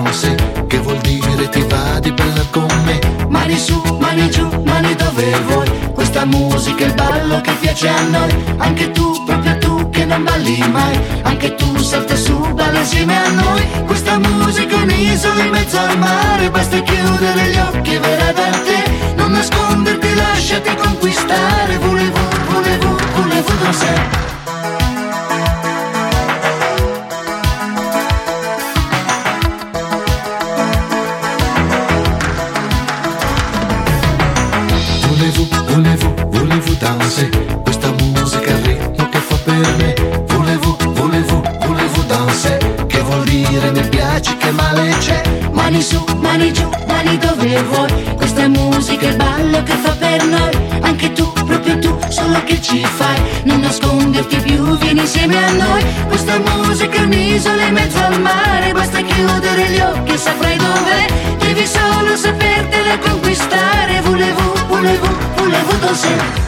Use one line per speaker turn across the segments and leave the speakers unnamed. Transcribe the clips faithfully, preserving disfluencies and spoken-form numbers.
danse, che vuol dire ti va di ballare con me. Mani su, mani giù, mani dove vuoi, questa musica è il ballo che piace a noi. Anche tu, proprio tu che non balli mai, anche tu salta su, balla insieme a noi. Questa musica è un'isola in mezzo al mare, basta chiudere gli occhi e verrà da te. Non nasconderti, lasciati conquistare, volevo, volevo, volevo danzare. Volevo, volevo danse, questa musica al ritmo che fa per me. Volevo, volevo, volevo danse, che vuol dire mi piace, che male c'è. Mani su, mani giù, mani dove vuoi, questa musica è il ballo che fa per noi. Anche tu, proprio tu, solo che ci fai, non nasconderti più, vieni insieme a noi. Questa musica è un'isola in mezzo al mare, basta chiudere gli occhi e saprai dov'è. Devi solo sapertela conquistare. Volevo, volevo, volevo danzare.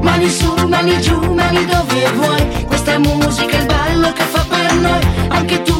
Mani giù, mani dove vuoi, questa musica è il ballo che fa per noi. Anche tu